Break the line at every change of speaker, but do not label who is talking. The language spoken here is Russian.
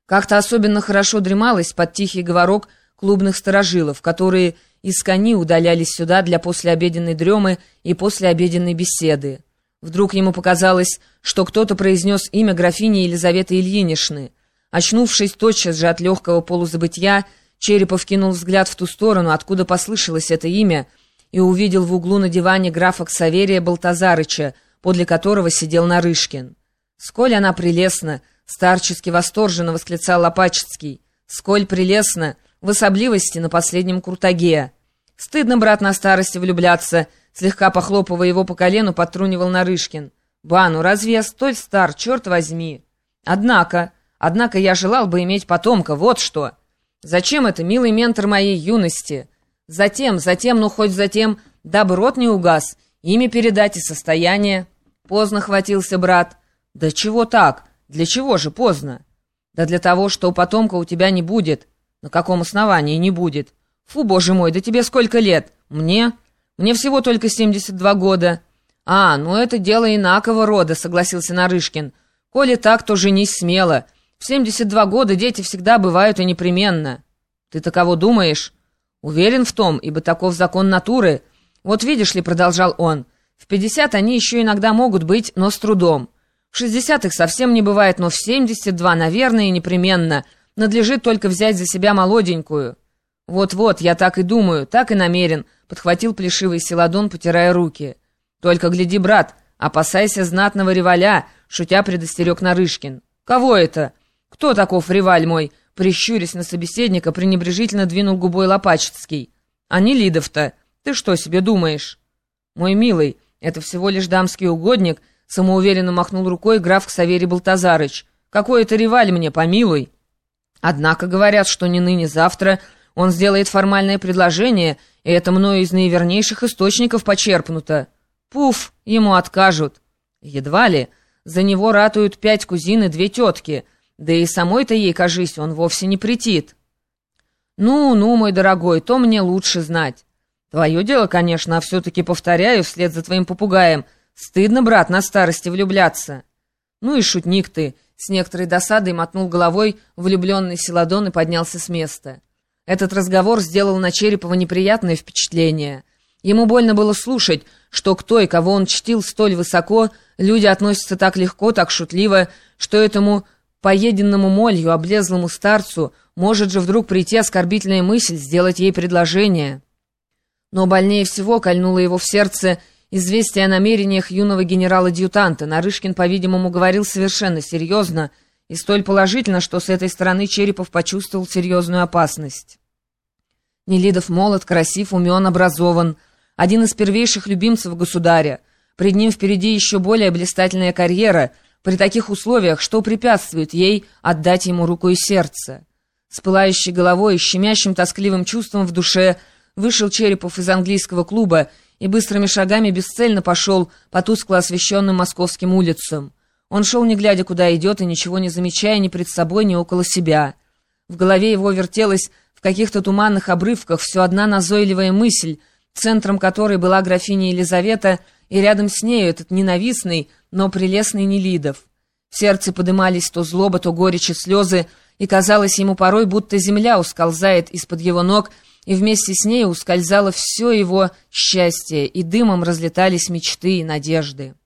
Как-то особенно хорошо дремалось под тихий говорок клубных старожилов, которые из кони удалялись сюда для послеобеденной дремы и послеобеденной беседы. Вдруг ему показалось, что кто-то произнес имя графини Елизаветы Ильиничны. Очнувшись тотчас же от легкого полузабытья, Черепов кинул взгляд в ту сторону, откуда послышалось это имя, и увидел в углу на диване графа Ксаверия Балтазарыча, подле которого сидел Нарышкин. «Сколь она прелестна!» — старчески восторженно восклицал Лопачицкий. «Сколь прелестна! В особливости на последнем куртаге! Стыдно, брат, на старости влюбляться!» — слегка похлопывая его по колену, подтрунивал Нарышкин. «Ба, ну разве я столь стар, черт возьми!» Однако я желал бы иметь потомка, вот что! Зачем это, милый ментор моей юности? Затем, ну хоть затем, дабы род не угас, имя передать и состояние». «Поздно хватился, брат». «Да чего так? Для чего же поздно?» «Да для того, что потомка у тебя не будет». «На каком основании не будет?» «Фу, боже мой, да тебе сколько лет?» «Мне? Мне всего только 72 года». «А, ну это дело инакого рода», — согласился Нарышкин. «Коли так, то женись смело. В 72 года дети всегда бывают и непременно». «Ты таково думаешь?» «Уверен в том, ибо таков закон натуры. Вот видишь ли, — продолжал он, — в 50 они еще иногда могут быть, но с трудом. В 60 их совсем не бывает, но в 72, наверное, и непременно. Надлежит только взять за себя молоденькую». «Вот-вот, я так и думаю, так и намерен», — подхватил плешивый Селадон, потирая руки. «Только гляди, брат, опасайся знатного реваля», — шутя предостерег Нарышкин. «Кого это? Кто таков реваль мой?» — прищурясь на собеседника, пренебрежительно двинул губой Лопачицкий. «А не Лидов-то. Ты что себе думаешь?» «Мой милый, это всего лишь дамский угодник», — самоуверенно махнул рукой граф Ксаверий Балтазарыч. «Какой это реваль мне, помилуй?» «Однако говорят, что не ныне, завтра он сделает формальное предложение, и это мною из наивернейших источников почерпнуто. Пуф, ему откажут». «Едва ли. За него ратуют 5 кузин и 2 тетки, да и самой-то ей, кажись, он вовсе не претит». «Ну, мой дорогой, то мне лучше знать. Твое дело, конечно, а все-таки, повторяю, вслед за твоим попугаем, стыдно, брат, на старости влюбляться». «Ну и шутник ты», — с некоторой досадой мотнул головой влюбленный Селадон и поднялся с места. Этот разговор сделал на Черепова неприятное впечатление. Ему больно было слушать, что к той, кого он чтил столь высоко, люди относятся так легко, так шутливо, что этому поеденному молью, облезлому старцу может же вдруг прийти оскорбительная мысль сделать ей предложение. Но больнее всего кольнуло его в сердце известие о намерениях юного генерала-адъютанта. Нарышкин, по-видимому, говорил совершенно серьезно и столь положительно, что с этой стороны Черепов почувствовал серьезную опасность. Нелидов молод, красив, умен, образован, один из первейших любимцев государя. Пред ним впереди еще более блистательная карьера. При таких условиях что препятствует ей отдать ему руку и сердце? С пылающей головой и щемящим тоскливым чувством в душе вышел Черепов из английского клуба и быстрыми шагами бесцельно пошел по тускло освещенным московским улицам. Он шел, не глядя, куда идет, и ничего не замечая ни пред собой, ни около себя. В голове его вертелась в каких-то туманных обрывках все одна назойливая мысль, центром которой была графиня Елизавета, и рядом с нею этот ненавистный, но прелестный Нелидов. В сердце подымались то злоба, то горечь и слезы, и казалось ему порой, будто земля ускользает из-под его ног, и вместе с ней ускользало все его счастье, и дымом разлетались мечты и надежды.